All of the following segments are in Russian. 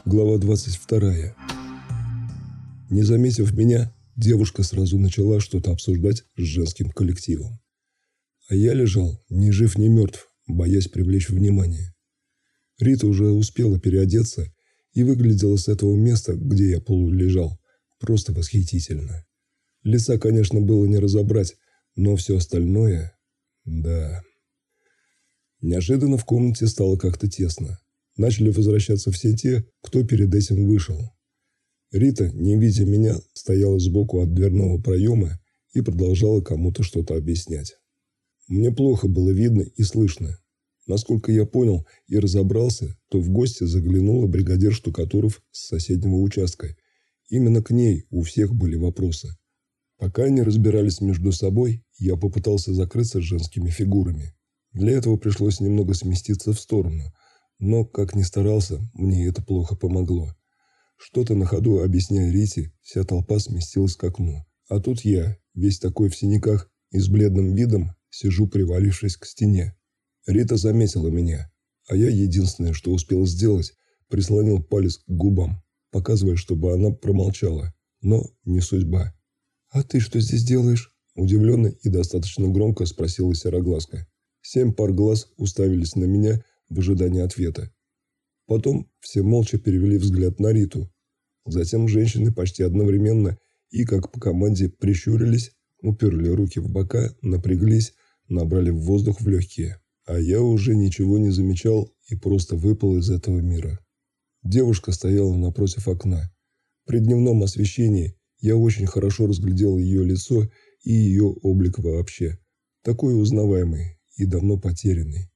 Глава 22. Не заметив меня, девушка сразу начала что-то обсуждать с женским коллективом. А я лежал ни жив, ни мертв, боясь привлечь внимание. Рита уже успела переодеться и выглядела с этого места, где я полулежал, просто восхитительно. Лица, конечно, было не разобрать, но все остальное... да. Неожиданно в комнате стало как-то тесно. Начали возвращаться все те, кто перед этим вышел. Рита, не видя меня, стояла сбоку от дверного проема и продолжала кому-то что-то объяснять. Мне плохо было видно и слышно. Насколько я понял и разобрался, то в гости заглянула бригадир штукатуров с соседнего участка. Именно к ней у всех были вопросы. Пока они разбирались между собой, я попытался закрыться женскими фигурами. Для этого пришлось немного сместиться в сторону, но, как ни старался, мне это плохо помогло. Что-то на ходу объясняя Рите, вся толпа сместилась к окну. А тут я, весь такой в синяках и с бледным видом, сижу, привалившись к стене. Рита заметила меня, а я единственное, что успел сделать, прислонил палец к губам, показывая, чтобы она промолчала. Но не судьба. «А ты что здесь делаешь?» Удивленно и достаточно громко спросила сероглазка. 7 пар глаз уставились на меня в ожидании ответа. Потом все молча перевели взгляд на Риту. Затем женщины почти одновременно и, как по команде, прищурились, уперли руки в бока, напряглись, набрали воздух в легкие. А я уже ничего не замечал и просто выпал из этого мира. Девушка стояла напротив окна. При дневном освещении я очень хорошо разглядел ее лицо и ее облик вообще. Такой узнаваемый и давно потерянный.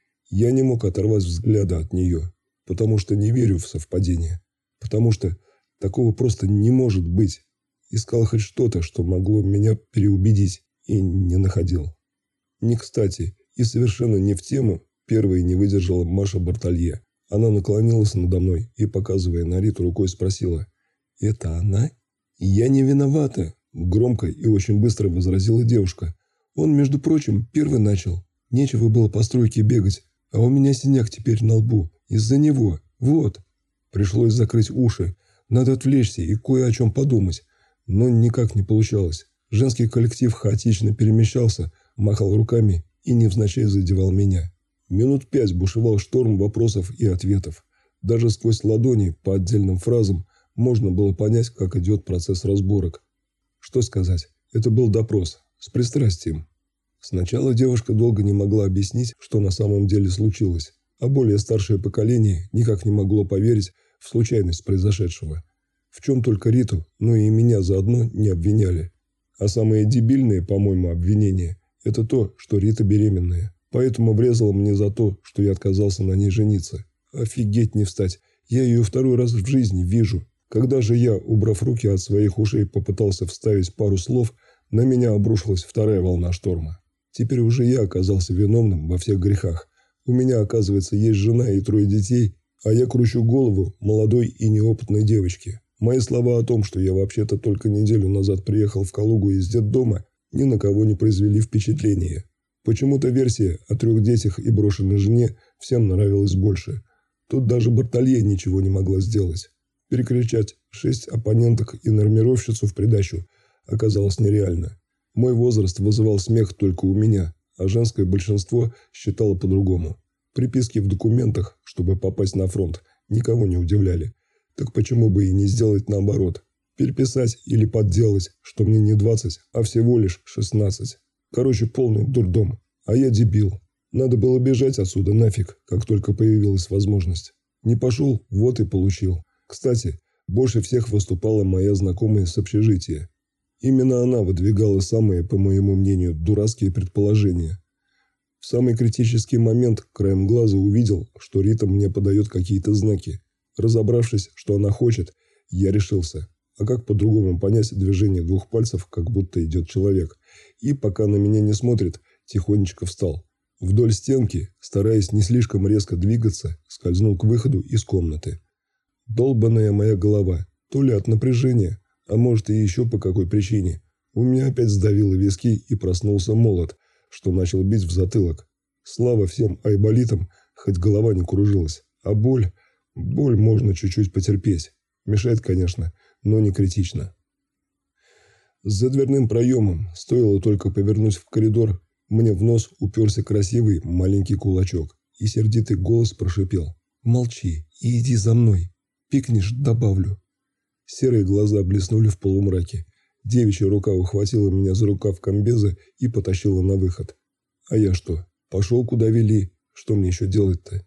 Я не мог оторвать взгляда от нее, потому что не верю в совпадение. Потому что такого просто не может быть. Искал хоть что-то, что могло меня переубедить, и не находил. Не кстати и совершенно не в тему первой не выдержала Маша Бартолье. Она наклонилась надо мной и, показывая на Риту рукой, спросила: «Это она?» «Я не виновата», – громко и очень быстро возразила девушка. «Он, между прочим, первый начал. Нечего было по стройке бегать, а у меня синяк теперь на лбу. Из-за него. Вот». Пришлось закрыть уши. Надо отвлечься и кое о чем подумать. Но никак не получалось. Женский коллектив хаотично перемещался, махал руками и невзначай задевал меня. Минут 5 бушевал шторм вопросов и ответов. Даже сквозь ладони по отдельным фразам можно было понять, как идет процесс разборок. Что сказать? Это был допрос. С пристрастием. Сначала девушка долго не могла объяснить, что на самом деле случилось, а более старшее поколение никак не могло поверить в случайность произошедшего. В чем только Риту, но и меня заодно не обвиняли. А самые дебильные, по-моему, обвинения – это то, что Рита беременная. Поэтому врезала мне за то, что я отказался на ней жениться. Офигеть не встать. Я ее второй раз в жизни вижу. Когда же я, убрав руки от своих ушей, попытался вставить пару слов, на меня обрушилась вторая волна шторма. Теперь уже я оказался виновным во всех грехах. У меня, оказывается, есть жена и 3 детей, а я кручу голову молодой и неопытной девочке. Мои слова о том, что я вообще-то только неделю назад приехал в Калугу из детдома, ни на кого не произвели впечатления. Почему-то версия о 3 детях и брошенной жене всем нравилась больше. Тут даже Бартолье ничего не могла сделать. Перекричать 6 оппоненток и нормировщицу в придачу оказалось нереально. Мой возраст вызывал смех только у меня, а женское большинство считало по-другому. Приписки в документах, чтобы попасть на фронт, никого не удивляли. Так почему бы и не сделать наоборот? Переписать или подделать, что мне не 20, а всего лишь 16. Короче, полный дурдом. А я дебил. Надо было бежать отсюда нафиг, как только появилась возможность. Не пошел, вот и получил. Кстати, больше всех выступала моя знакомая с общежития. Именно она выдвигала самые, по моему мнению, дурацкие предположения. В самый критический момент краем глаза увидел, что Рита мне подает какие-то знаки. Разобравшись, что она хочет, я решился. А как по-другому понять движение 2 пальцев, как будто идет человек? И пока на меня не смотрит, тихонечко встал. Вдоль стенки, стараясь не слишком резко двигаться, скользнул к выходу из комнаты. Долбаная моя голова. То ли от напряжения, а может и еще по какой причине. У меня опять сдавило виски и проснулся молот, что начал бить в затылок. Слава всем айболитам, хоть голова не кружилась. А боль... Боль можно чуть-чуть потерпеть. Мешает, конечно, но не критично. За дверным проемом, стоило только повернуть в коридор, мне в нос уперся красивый маленький кулачок, и сердитый голос прошипел: «Молчи и иди за мной. Пикнешь, добавлю». Серые глаза блеснули в полумраке. Девичья рука ухватила меня за рукав комбеза и потащила на выход. А я что, пошел куда вели? Что мне еще делать-то?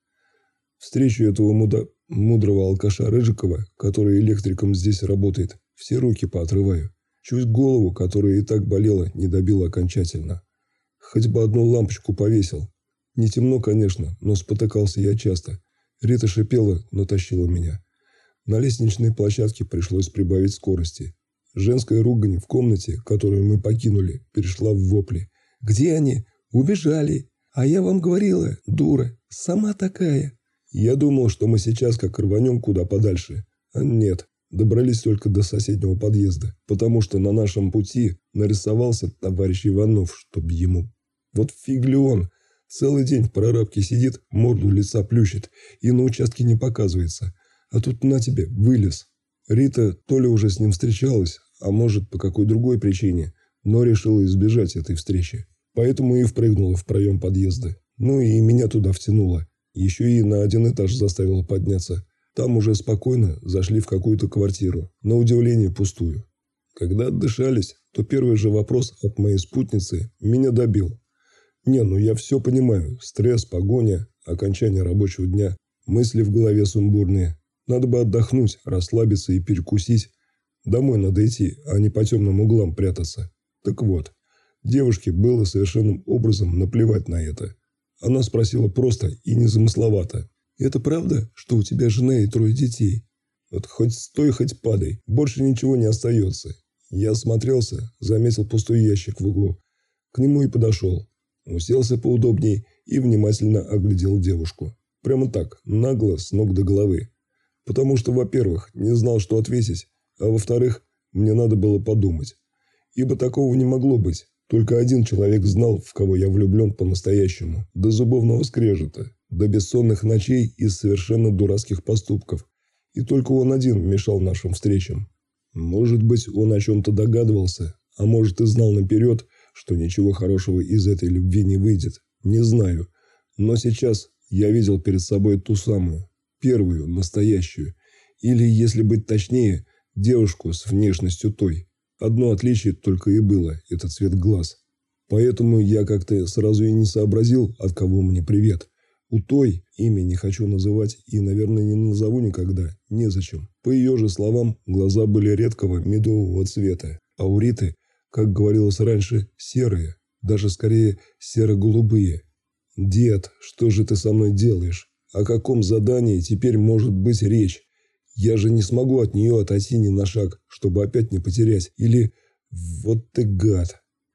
Встречу этого мудрого алкаша Рыжикова, который электриком здесь работает, все руки поотрываю. Чуть голову, которая и так болела, не добила окончательно. Хоть бы одну лампочку повесил. Не темно, конечно, но спотыкался я часто. Рита шипела, но тащила меня. На лестничной площадке пришлось прибавить скорости. Женская ругань в комнате, которую мы покинули, перешла в вопли. «Где они? Убежали! А я вам говорила, дура, сама такая!» Я думал, что мы сейчас как рванем куда подальше. А нет, добрались только до соседнего подъезда, потому что на нашем пути нарисовался товарищ Иванов, чтоб ему. Вот фиг ли он, целый день в прорабке сидит, морду лица плющит и на участке не показывается. А тут на тебе, вылез. Рита то ли уже с ним встречалась, а может по какой другой причине, но решила избежать этой встречи. Поэтому и впрыгнула в проем подъезда. Ну и меня туда втянула. Еще и на один этаж заставила подняться. Там уже спокойно зашли в какую-то квартиру, на удивление пустую. Когда отдышались, то первый же вопрос от моей спутницы меня добил. Не, ну я все понимаю. Стресс, погоня, окончание рабочего дня, мысли в голове сумбурные. Надо бы отдохнуть, расслабиться и перекусить. Домой надо идти, а не по темным углам прятаться. Так вот, девушке было совершенным образом наплевать на это. Она спросила просто и незамысловато. «Это правда, что у тебя жена и 3 детей?» Вот хоть стой, хоть падай, больше ничего не остается. Я осмотрелся, заметил пустой ящик в углу. К нему и подошел. Уселся поудобней и внимательно оглядел девушку. Прямо так, нагло, с ног до головы. Потому что, во-первых, не знал, что ответить, а во-вторых, мне надо было подумать. Ибо такого не могло быть. Только один человек знал, в кого я влюблен по-настоящему. До зубовного скрежета, до бессонных ночей и совершенно дурацких поступков. И только он один мешал нашим встречам. Может быть, он о чем-то догадывался, а может и знал наперед, что ничего хорошего из этой любви не выйдет. Не знаю. Но сейчас я видел перед собой ту самую, первую, настоящую. Или, если быть точнее, девушку с внешностью той. Одно отличие только и было – это цвет глаз. Поэтому я как-то сразу и не сообразил, от кого мне привет. У той имя не хочу называть и, наверное, не назову никогда, незачем. По ее же словам, глаза были редкого медового цвета, а у Риты, как говорилось раньше, серые, даже скорее серо-голубые. «Дед, что же ты со мной делаешь? О каком задании теперь может быть речь? Я же не смогу от нее отойти ни на шаг, чтобы опять не потерять. Или вот ты гад».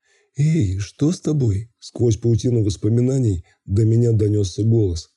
«Эй, что с тобой?» Сквозь паутину воспоминаний до меня донесся голос.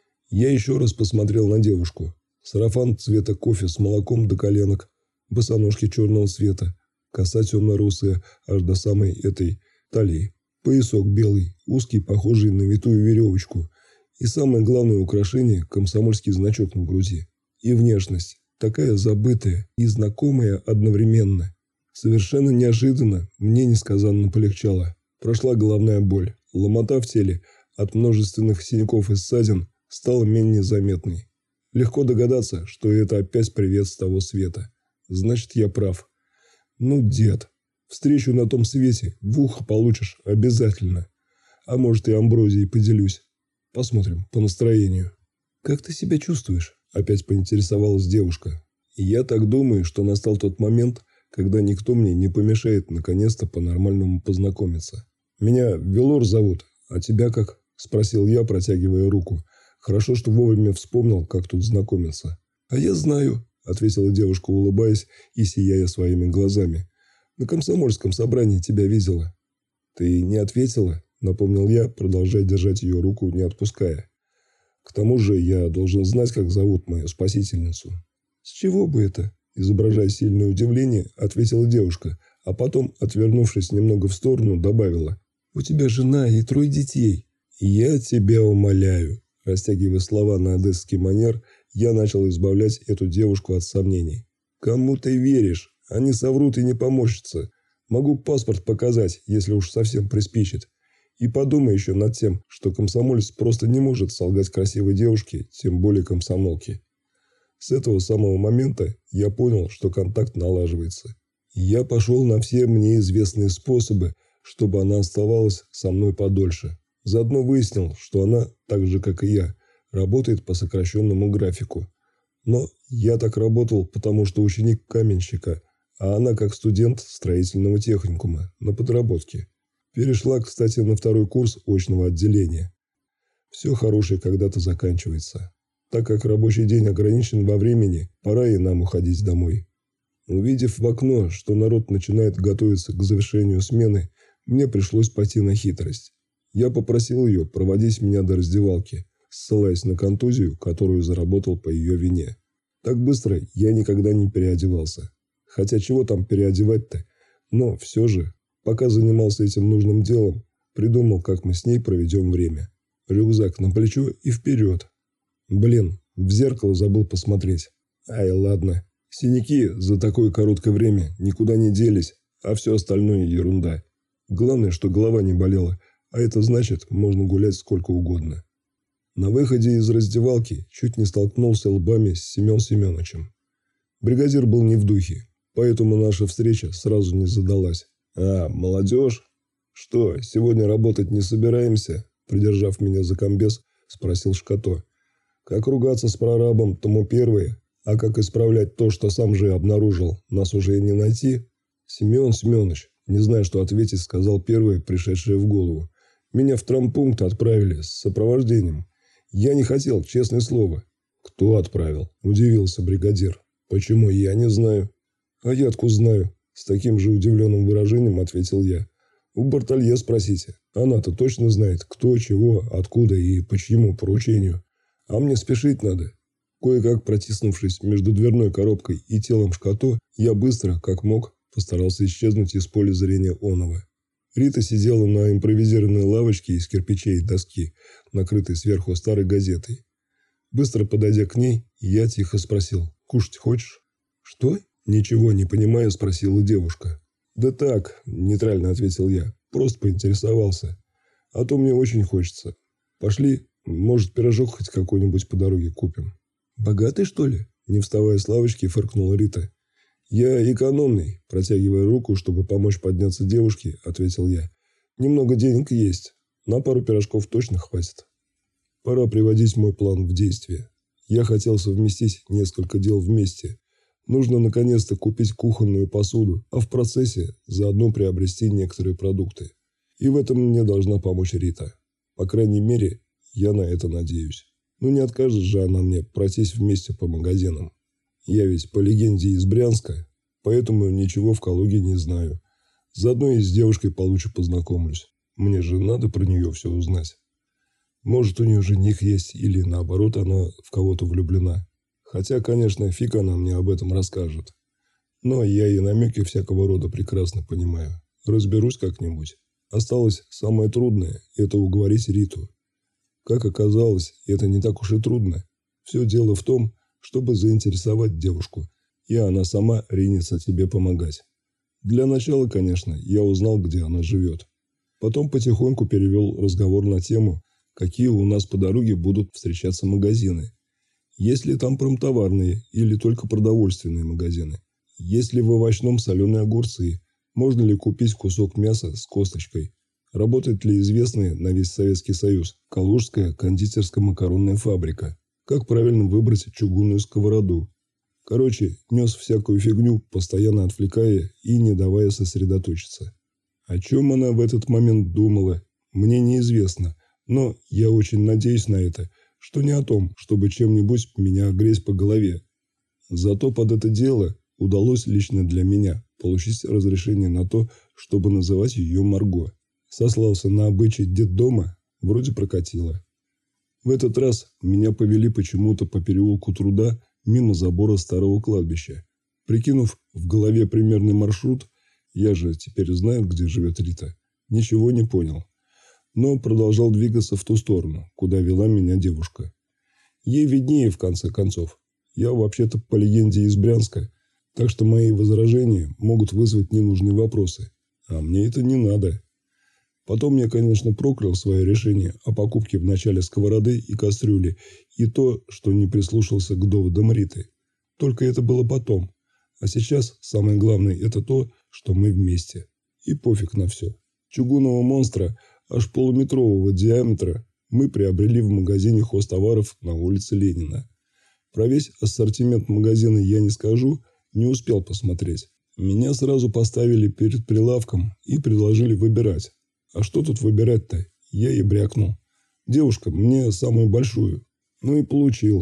Я еще раз посмотрел на девушку. Сарафан цвета кофе с молоком до коленок, босоножки черного цвета, коса темно-русая аж до самой этой талии, поясок белый, узкий, похожий на витую веревочку, и самое главное украшение – комсомольский значок на груди. И внешность, такая забытая и знакомая одновременно. Совершенно неожиданно мне несказанно полегчало. Прошла головная боль. Ломота в теле от множественных синяков и ссадин стала менее заметной. Легко догадаться, что это опять привет с того света. Значит, я прав. Ну, дед, встречу на том свете, в ухо получишь обязательно. А может, и амброзией поделюсь. Посмотрим по настроению. «Как ты себя чувствуешь?» – опять поинтересовалась девушка. Я так думаю, что настал тот момент, когда никто мне не помешает наконец-то по-нормальному познакомиться. «Меня Велор зовут, а тебя как?» – спросил я, протягивая руку. Хорошо, что вовремя вспомнил, как тут знакомиться. «А я знаю», – ответила девушка, улыбаясь и сияя своими глазами. «На комсомольском собрании тебя видела». «Ты не ответила?» – напомнил я, продолжая держать ее руку, не отпуская. «К тому же я должен знать, как зовут мою спасительницу». «С чего бы это?» – изображая сильное удивление, ответила девушка, а потом, отвернувшись немного в сторону, добавила. «У тебя жена и 3 детей». «Я тебя умоляю», – растягивая слова на одесский манер, Я начал избавлять эту девушку от сомнений. «Кому ты веришь? Они соврут и не поморщатся. Могу паспорт показать, если уж совсем приспичит. И подумай еще над тем, что комсомолец просто не может солгать красивой девушке, тем более комсомолке». С этого самого момента я понял, что контакт налаживается. Я пошел на все мне известные способы, чтобы она оставалась со мной подольше. Заодно выяснил, что она, так же как и я, работает по сокращенному графику. Но я так работал, потому что ученик каменщика, а она как студент строительного техникума на подработке. Перешла, кстати, на второй курс очного отделения. Все хорошее когда-то заканчивается. Так как рабочий день ограничен во времени, пора и нам уходить домой. Увидев в окно, что народ начинает готовиться к завершению смены, мне пришлось пойти на хитрость. Я попросил ее проводить меня до раздевалки, ссылаясь на контузию, которую заработал по ее вине. Так быстро я никогда не переодевался. Хотя чего там переодевать-то? Но все же, пока занимался этим нужным делом, придумал, как мы с ней проведем время. Рюкзак на плечо и вперед. Блин, в зеркало забыл посмотреть. Ай, ладно. Синяки за такое короткое время никуда не делись, а все остальное ерунда. Главное, что голова не болела, а это значит, можно гулять сколько угодно. На выходе из раздевалки чуть не столкнулся лбами с Семен Семеновичем. Бригадир был не в духе, поэтому наша встреча сразу не задалась. «А, молодежь? Что, сегодня работать не собираемся?» Придержав меня за комбез, спросил Шкато. «Как ругаться с прорабом, тому первое, а как исправлять то, что сам же обнаружил, нас уже и не найти?» «Семен Семенович, не знаю, что ответить», сказал первое, пришедшее в голову. «Меня в травмпункт отправили с сопровождением. Я не хотел, честное слово». «Кто отправил?» – удивился бригадир. «Почему, я не знаю». «А я откуда знаю?» – с таким же удивленным выражением ответил я. «У Бартолье спросите. Она-то точно знает, кто, чего, откуда и по чьему поручению. А мне спешить надо». Кое-как протиснувшись между дверной коробкой и телом Шкато, я быстро, как мог, постарался исчезнуть из поля зрения оного. Рита сидела на импровизированной лавочке из кирпичей и доски, накрытой сверху старой газетой. Быстро подойдя к ней, я тихо спросил: «Кушать хочешь?» «Что?» – ничего не понимая, спросила девушка. «Да так», – нейтрально ответил я, – «просто поинтересовался. А то мне очень хочется. Пошли, может, пирожок хоть какой-нибудь по дороге купим». «Богатый, что ли?» – не вставая с лавочки, фыркнула Рита. «Я экономный», – протягивая руку, чтобы помочь подняться девушке, ответил я. «Немного денег есть. На пару пирожков точно хватит». Пора приводить мой план в действие. Я хотел совместить несколько дел вместе. Нужно наконец-то купить кухонную посуду, а в процессе заодно приобрести некоторые продукты. И в этом мне должна помочь Рита. По крайней мере, я на это надеюсь. Ну не откажет же она мне пройтись вместе по магазинам. Я ведь по легенде из Брянска, поэтому ничего в Калуге не знаю. Заодно и с девушкой получше познакомлюсь. Мне же надо про нее все узнать. Может, у нее жених есть, или наоборот, она в кого-то влюблена. Хотя, конечно, фиг она мне об этом расскажет. Но я и намеки всякого рода прекрасно понимаю. Разберусь как-нибудь. Осталось самое трудное – это уговорить Риту. Как оказалось, это не так уж и трудно. Все дело в том, чтобы заинтересовать девушку, и она сама ринется тебе помогать. Для начала, конечно, я узнал, где она живет. Потом потихоньку перевел разговор на тему, какие у нас по дороге будут встречаться магазины. Есть ли там промтоварные или только продовольственные магазины? Есть ли в овощном соленые огурцы? Можно ли купить кусок мяса с косточкой? Работает ли известная на весь Советский Союз Калужская кондитерско-макаронная фабрика? Как правильно выбрать чугунную сковороду? Короче, нес всякую фигню, постоянно отвлекая и не давая сосредоточиться. О чем она в этот момент думала, мне неизвестно, но я очень надеюсь на это, что не о том, чтобы чем-нибудь меня огреть по голове. Зато под это дело удалось лично для меня получить разрешение на то, чтобы называть ее Марго. Сослался на обычай детдома, вроде прокатило. В этот раз меня повели почему-то по переулку Труда мимо забора старого кладбища. Прикинув в голове примерный маршрут, я же теперь знаю, где живет Рита, ничего не понял. Но продолжал двигаться в ту сторону, куда вела меня девушка. Ей виднее, в конце концов. Я вообще-то по легенде из Брянска, так что мои возражения могут вызвать ненужные вопросы. А мне это не надо. Потом я, конечно, проклял свое решение о покупке вначале сковороды и кастрюли и то, что не прислушался к доводам Риты. Только это было потом. А сейчас самое главное – это то, что мы вместе. И пофиг на все. Чугунного монстра аж полуметрового диаметра мы приобрели в магазине хозтоваров на улице Ленина. Про весь ассортимент магазина я не скажу, не успел посмотреть. Меня сразу поставили перед прилавком и предложили выбирать. А что тут выбирать-то? Я и брякнул. Девушка, мне самую большую. Ну и получил.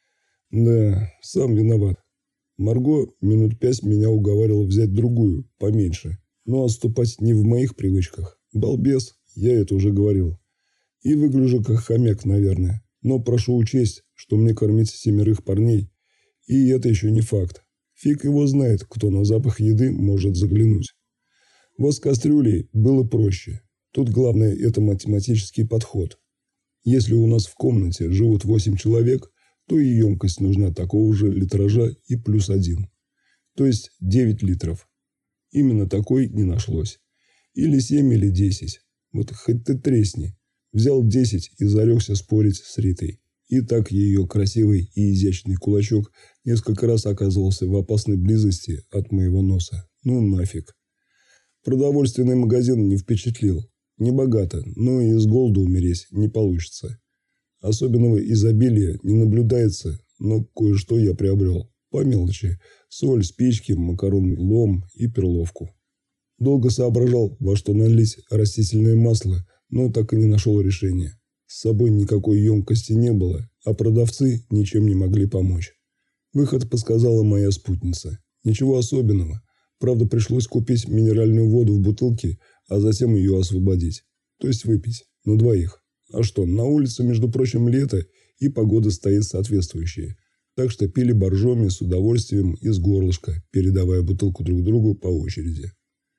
Да, сам виноват. Марго минут 5 меня уговаривала взять другую, поменьше. Но отступать не в моих привычках. Балбес, я это уже говорил. И выгляжу как хомяк, наверное. Но прошу учесть, что мне кормить 7 парней. И это еще не факт. Фиг его знает, кто на запах еды может заглянуть. Вот с кастрюлей было проще. Тут главное – это математический подход. Если у нас в комнате живут 8 человек, то и емкость нужна такого же литража и плюс 1. То есть 9 литров. Именно такой не нашлось. Или 7, или 10. Вот хоть ты тресни. Взял 10 и зарекся спорить с Ритой. И так ее красивый и изящный кулачок несколько раз оказывался в опасной близости от моего носа. Ну нафиг. Продовольственный магазин не впечатлил. Не богато, но и с голоду умереть не получится. Особенного изобилия не наблюдается, но кое-что я приобрел. По мелочи. Соль, спички, макаронный лом и перловку. Долго соображал, во что налить растительное масло, но так и не нашел решения. С собой никакой емкости не было, а продавцы ничем не могли помочь. Выход подсказала моя спутница. Ничего особенного. Правда, пришлось купить минеральную воду в бутылке, а затем ее освободить. То есть выпить. На двоих. А что, на улице, между прочим, лето, и погода стоит соответствующая. Так что пили боржоми с удовольствием из горлышка, передавая бутылку друг другу по очереди.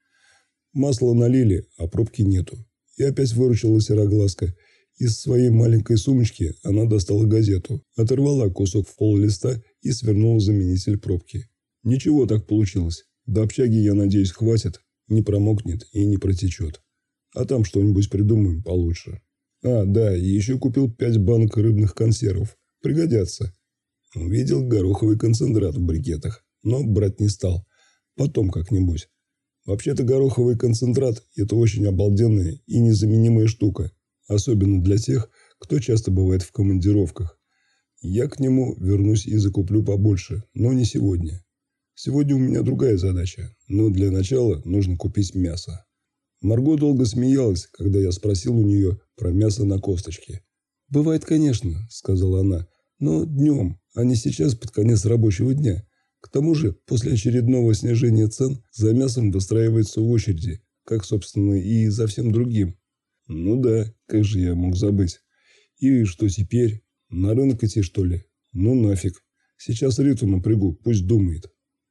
Масло налили, а пробки нету. И опять выручила сероглазка. Из своей маленькой сумочки она достала газету, оторвала кусок в пол листа и свернула заменитель пробки. Ничего так получилось. До общаги, я надеюсь, хватит, не промокнет и не протечет. А там что-нибудь придумаем получше. А, да, и еще купил 5 банок рыбных консервов. Пригодятся. Увидел гороховый концентрат в брикетах, но брать не стал. Потом как-нибудь. Вообще-то гороховый концентрат – это очень обалденная и незаменимая штука. Особенно для тех, кто часто бывает в командировках. Я к нему вернусь и закуплю побольше, но не сегодня. Сегодня у меня другая задача, но для начала нужно купить мясо. Марго долго смеялась, когда я спросил у нее про мясо на косточке. «Бывает, конечно», – сказала она, – «но днем, а не сейчас под конец рабочего дня. К тому же, после очередного снижения цен за мясом выстраиваются очереди, как, собственно, и за всем другим». Ну да, как же я мог забыть. И что теперь? На рынок идти, что ли? Ну нафиг. Сейчас Риту напрягу, пусть думает.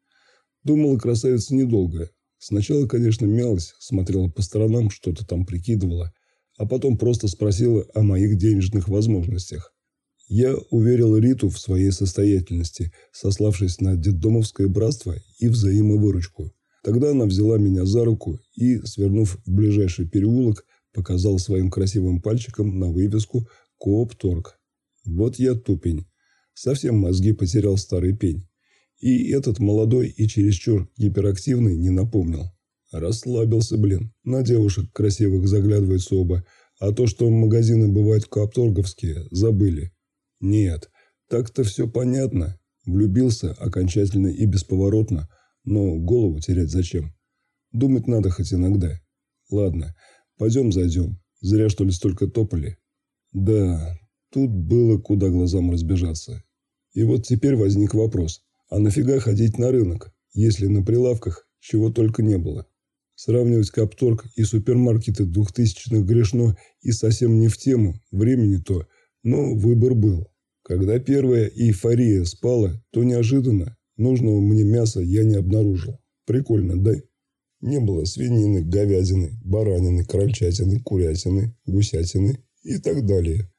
Думала красавица недолго. Сначала, конечно, мялась, смотрела по сторонам, что-то там прикидывала, а потом просто спросила о моих денежных возможностях. Я уверил Риту в своей состоятельности, сославшись на детдомовское братство и взаимовыручку. Тогда она взяла меня за руку и, свернув в ближайший переулок, показал своим красивым пальчиком на вывеску «Коопторг». Вот я тупень. Совсем мозги потерял старый пень. И этот молодой и чересчур гиперактивный не напомнил. Расслабился, блин. На девушек красивых заглядываются оба. А то, что магазины бывают коопторговские, забыли. Нет, так-то все понятно. Влюбился окончательно и бесповоротно. Но голову терять зачем? Думать надо хоть иногда. Ладно. Пойдем зайдем. Зря, что ли, столько топали. Да, тут было куда глазам разбежаться. И вот теперь возник вопрос. А нафига ходить на рынок, если на прилавках чего только не было? Сравнивать Капторг и супермаркеты 2000-х грешно и совсем не в тему, времени то, но выбор был. Когда первая эйфория спала, то неожиданно нужного мне мяса я не обнаружил. Прикольно, да? Не было свинины, говядины, баранины, крольчатины, курятины, гусятины и так далее.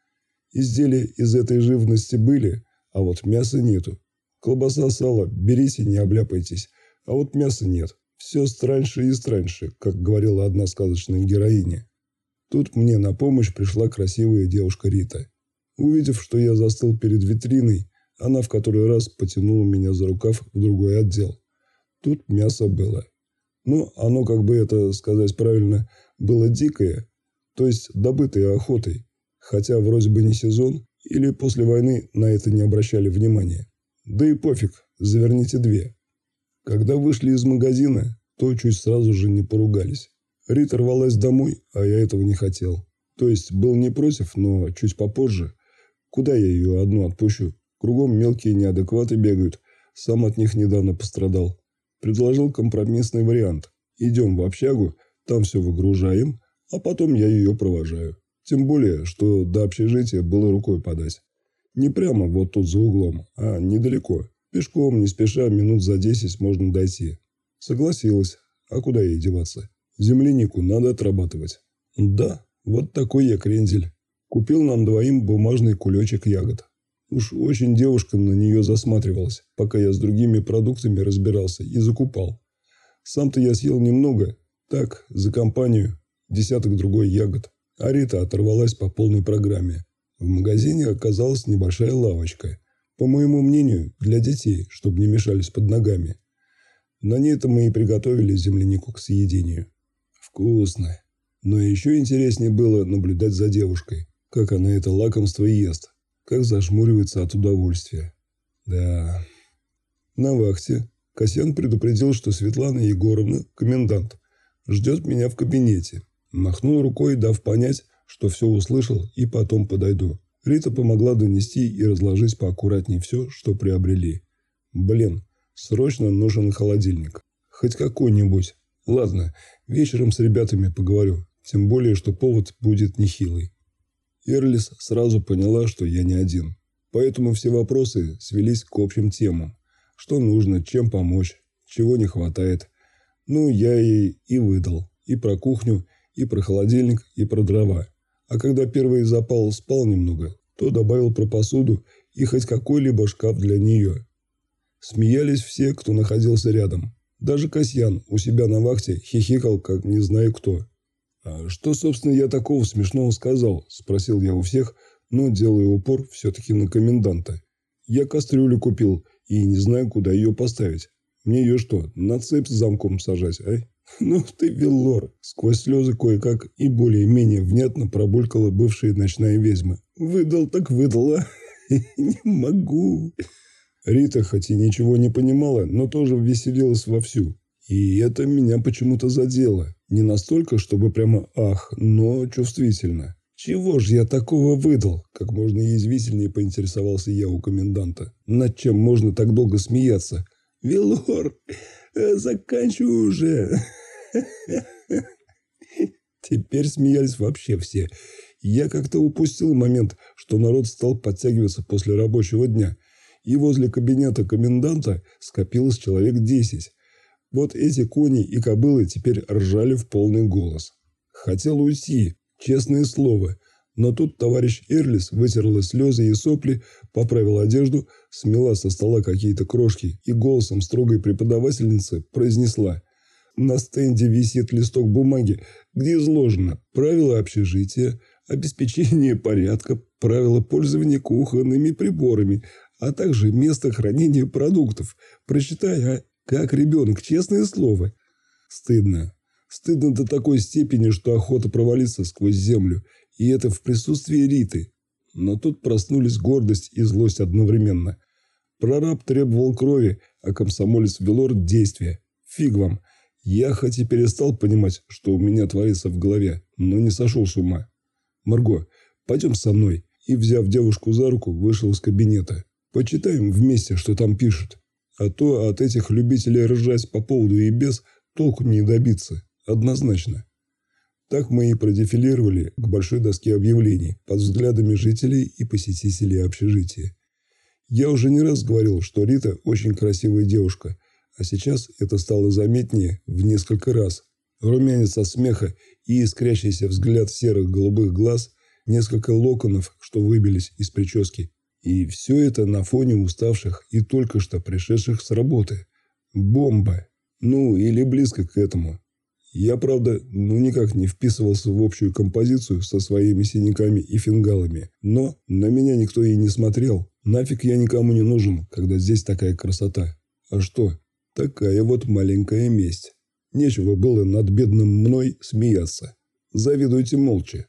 Изделия из этой живности были, а вот мяса нету. Колбаса, сало, берите, не обляпайтесь. А вот мяса нет. Все страньше и страньше, как говорила одна сказочная героиня. Тут мне на помощь пришла красивая девушка Рита. Увидев, что я застыл перед витриной, она в который раз потянула меня за рукав в другой отдел. Тут мясо было. Ну, оно, как бы это сказать правильно, было дикое, то есть добытое охотой. Хотя вроде бы не сезон, или после войны на это не обращали внимания. Да и пофиг, заверните 2. Когда вышли из магазина, то чуть сразу же не поругались. Рита рвалась домой, а я этого не хотел. То есть был не против, но чуть попозже. Куда я ее одну отпущу? Кругом мелкие неадекваты бегают. Сам от них недавно пострадал. Предложил компромиссный вариант. Идем в общагу, там все выгружаем, а потом я ее провожаю. Тем более, что до общежития было рукой подать. Не прямо вот тут за углом, а недалеко. Пешком, не спеша, минут за 10 можно дойти. Согласилась. А куда ей деваться? Землянику надо отрабатывать. Да, вот такой я крендель. Купил нам 2 бумажный кулечек ягод. Уж очень девушка на нее засматривалась, пока я с другими продуктами разбирался и закупал. Сам-то я съел немного, так, за компанию, 10-другой ягод. А Рита оторвалась по полной программе. В магазине оказалась небольшая лавочка. По моему мнению, для детей, чтобы не мешались под ногами. На ней-то мы и приготовили землянику к съедению. Вкусно. Но еще интереснее было наблюдать за девушкой, как она это лакомство ест, как зажмуривается от удовольствия. Да. На вахте Касьян предупредил, что Светлана Егоровна, комендант, ждет меня в кабинете. Махнул рукой, дав понять, что все услышал и потом подойду. Рита помогла донести и разложить поаккуратнее все, что приобрели. Блин, срочно нужен холодильник. Хоть какой-нибудь. Ладно, вечером с ребятами поговорю. Тем более, что повод будет нехилый. Эрлис сразу поняла, что я не один. Поэтому все вопросы свелись к общим темам. Что нужно, чем помочь, чего не хватает. Ну, я ей и выдал. И про кухню, и про холодильник, и про дрова. А когда первый запал спал немного, то добавил про посуду и хоть какой-либо шкаф для нее. Смеялись все, кто находился рядом. Даже Касьян у себя на вахте хихикал, как не знаю кто. «А что, собственно, я такого смешного сказал?» – спросил я у всех, но делая упор все-таки на коменданта. «Я кастрюлю купил и не знаю, куда ее поставить. Мне ее что, на цепь с замком сажать, а?» «Ну ты, Веллор!» – сквозь слезы кое-как и более-менее внятно пробулькала бывшая ночная ведьма. «Выдал так выдал, а? Не могу!» Рита хоть и ничего не понимала, но тоже веселилась вовсю. И это меня почему-то задело. Не настолько, чтобы прямо ах, но чувствительно. «Чего ж я такого выдал?» – как можно язвительнее поинтересовался я у коменданта. «Над чем можно так долго смеяться?» «Веллор, заканчивай уже!» Теперь смеялись вообще все. Я как-то упустил момент, что народ стал подтягиваться после рабочего дня. И возле кабинета коменданта скопилось человек 10. Вот эти кони и кобылы теперь ржали в полный голос. Хотел уйти, честное слово. Но тут товарищ Эрлис вытерла слезы и сопли, поправила одежду, смела со стола какие-то крошки и голосом строгой преподавательницы произнесла: «На стенде висит листок бумаги, где изложено правила общежития, обеспечение порядка, правила пользования кухонными приборами, а также место хранения продуктов. Прочитай, а? Как ребенок, честное слово». Стыдно. Стыдно до такой степени, что охота провалиться сквозь землю. И это в присутствии Риты. Но тут проснулись гордость и злость одновременно. Прораб требовал крови, а комсомолец Веллор – действия. Фиг вам. Я хоть и перестал понимать, что у меня творится в голове, но не сошел с ума. «Марго, пойдем со мной». И, взяв девушку за руку, вышел из кабинета. «Почитаем вместе, что там пишут. А то от этих любителей ржать по поводу и без толку не добиться. Однозначно». Так мы и продефилировали к большой доске объявлений под взглядами жителей и посетителей общежития. Я уже не раз говорил, что Рита очень красивая девушка, а сейчас это стало заметнее в несколько раз. Румянец от смеха и искрящийся взгляд серых голубых глаз несколько локонов, что выбились из прически. И все это на фоне уставших и только что пришедших с работы. Бомба. Ну, или близко к этому. Я, правда, никак не вписывался в общую композицию со своими синяками и фингалами. Но на меня никто и не смотрел. Нафиг я никому не нужен, когда здесь такая красота. А что? Такая вот маленькая месть. Нечего было над бедным мной смеяться. Завидуйте молча.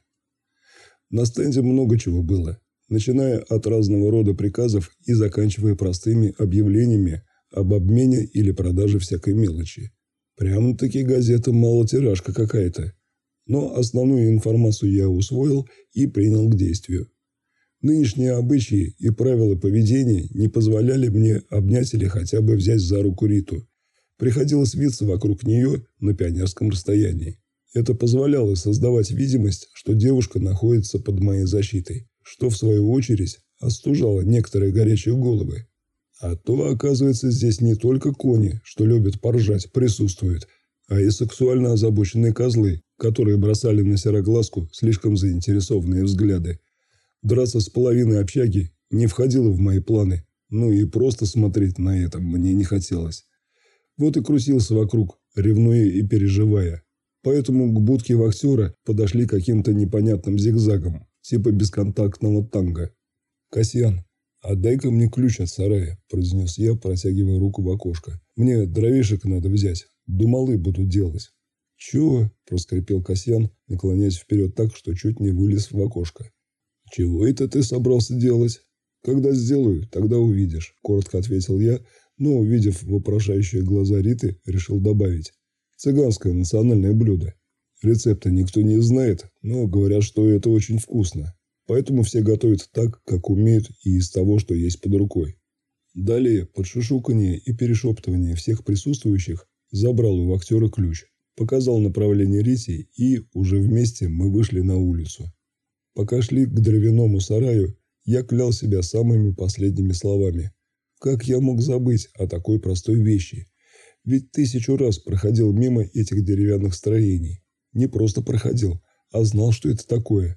На стенде много чего было, начиная от разного рода приказов и заканчивая простыми объявлениями об обмене или продаже всякой мелочи. Прямо-таки газета малотиражка какая-то. Но основную информацию я усвоил и принял к действию. Нынешние обычаи и правила поведения не позволяли мне обнять или хотя бы взять за руку Риту. Приходилось виться вокруг нее на пионерском расстоянии. Это позволяло создавать видимость, что девушка находится под моей защитой, что в свою очередь остужало некоторые горячие головы. А то, оказывается, здесь не только кони, что любят поржать, присутствуют, а и сексуально озабоченные козлы, которые бросали на сероглазку слишком заинтересованные взгляды. Драться с половиной общаги не входило в мои планы, и просто смотреть на это мне не хотелось. Вот и крутился вокруг, ревнуя и переживая. Поэтому к будке вахтера подошли каким-то непонятным зигзагом, типа бесконтактного танго. «Касьян, отдай-ка мне ключ от сарая», – произнес я, протягивая руку в окошко. «Мне дровишек надо взять, думалы буду делать». «Чего?» – проскрипел Касьян, наклоняясь вперед так, что чуть не вылез в окошко. «Чего это ты собрался делать?» «Когда сделаю, тогда увидишь», – коротко ответил я, но, увидев вопрошающие глаза Риты, решил добавить. «Цыганское национальное блюдо. Рецепта никто не знает, но говорят, что это очень вкусно. Поэтому все готовят так, как умеют и из того, что есть под рукой». Далее, под шушуканье и перешептывание всех присутствующих, забрал у вахтера ключ, показал направление Рите и уже вместе мы вышли на улицу. Пока шли к дровяному сараю, я клял себя самыми последними словами. Как я мог забыть о такой простой вещи? Ведь 1000 раз проходил мимо этих деревянных строений. Не просто проходил, а знал, что это такое.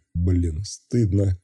Стыдно.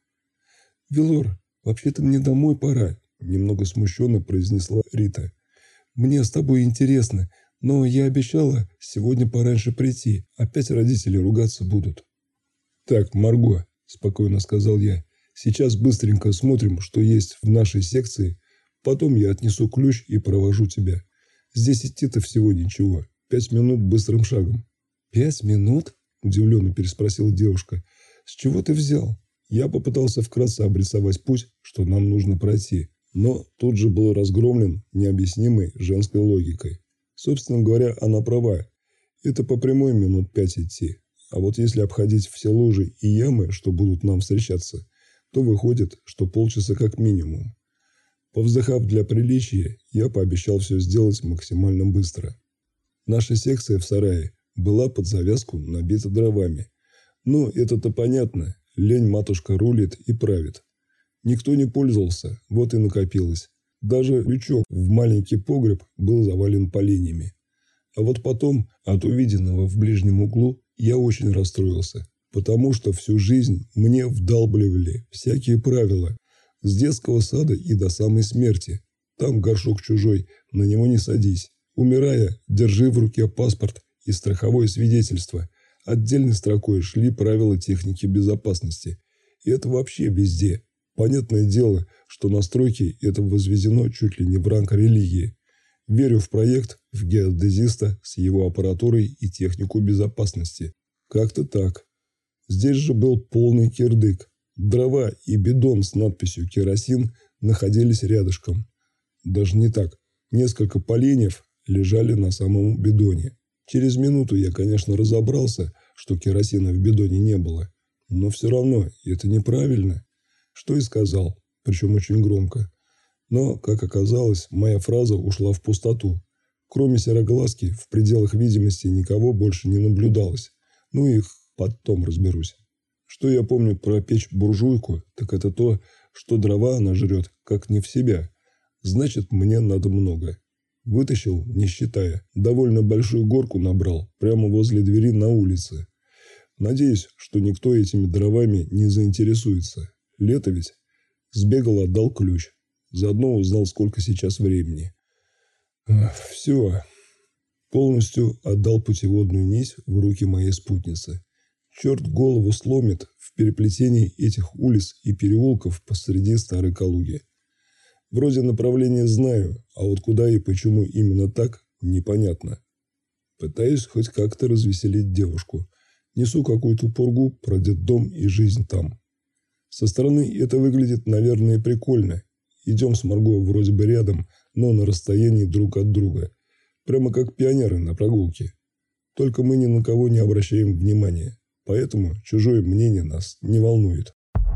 «Велор, вообще-то мне домой пора», – немного смущенно произнесла Рита. «Мне с тобой интересно, но я обещала сегодня пораньше прийти. Опять родители ругаться будут». «Так, Марго», – спокойно сказал я, – «сейчас быстренько смотрим, что есть в нашей секции. Потом я отнесу ключ и провожу тебя. Здесь идти-то всего ничего. 5 минут быстрым шагом». «5 минут?» – удивленно переспросила девушка. «С чего ты взял?» Я попытался вкратце обрисовать путь, что нам нужно пройти, но тут же был разгромлен необъяснимой женской логикой. Собственно говоря, она права. Это по прямой минут 5 идти. А вот если обходить все лужи и ямы, что будут нам встречаться, то выходит, что полчаса как минимум. Повздыхав для приличия, я пообещал все сделать максимально быстро. Наша секция в сарае была под завязку набита дровами. Но это-то понятно, лень матушка рулит и правит. Никто не пользовался, вот и накопилось. Даже лючок в маленький погреб был завален поленьями. А вот потом, от увиденного в ближнем углу, я очень расстроился, потому что всю жизнь мне вдалбливали всякие правила, с детского сада и до самой смерти. Там горшок чужой, на него не садись. Умирая, держи в руке паспорт и страховое свидетельство. Отдельной строкой шли правила техники безопасности. И это вообще везде. Понятное дело, что на стройке это возведено чуть ли не в ранг религии. Верю в проект, в геодезиста с его аппаратурой и технику безопасности. Как-то так. Здесь же был полный кирдык. Дрова и бидон с надписью «Керосин» находились рядышком. Даже не так. Несколько поленьев лежали на самом бидоне. Через минуту я, конечно, разобрался, что керосина в бидоне не было. Но все равно это неправильно. Что и сказал, причем очень громко. Но, как оказалось, моя фраза ушла в пустоту. Кроме сероглазки, в пределах видимости никого больше не наблюдалось. Их потом разберусь. Что я помню про печь-буржуйку, так это то, что дрова она жрет, как не в себя. Значит, мне надо много. Вытащил, не считая. Довольно большую горку набрал, прямо возле двери на улице. Надеюсь, что никто этими дровами не заинтересуется. Лето ведь. Сбегал, отдал ключ. Заодно узнал, сколько сейчас времени. Все. Полностью отдал путеводную нить в руки моей спутницы. Черт голову сломит в переплетении этих улиц и переулков посреди Старой Калуги. Вроде направление знаю, а вот куда и почему именно так, непонятно. Пытаюсь хоть как-то развеселить девушку. Несу какую-то пургу про детдом и жизнь там. Со стороны это выглядит, наверное, прикольно. Идем с Марго вроде бы рядом, но на расстоянии друг от друга. Прямо как пионеры на прогулке. Только мы ни на кого не обращаем внимания. Поэтому чужое мнение нас не волнует.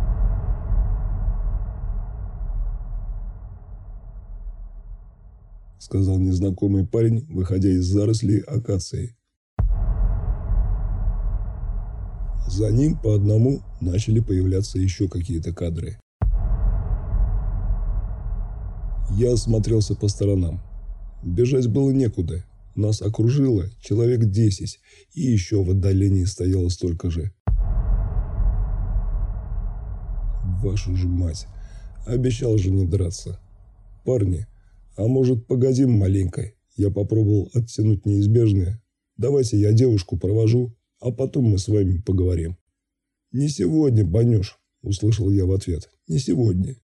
Сказал незнакомый парень, выходя из зарослей акации. За ним по одному начали появляться еще какие-то кадры. Я осмотрелся по сторонам. Бежать было некуда. Нас окружило человек 10, и еще в отдалении стояло столько же. Вашу же мать. Обещал же не драться. Парни, а может погодим маленько? Я попробовал оттянуть неизбежное. Давайте я девушку провожу, а потом мы с вами поговорим. Не сегодня, Банюш, услышал я в ответ. Не сегодня.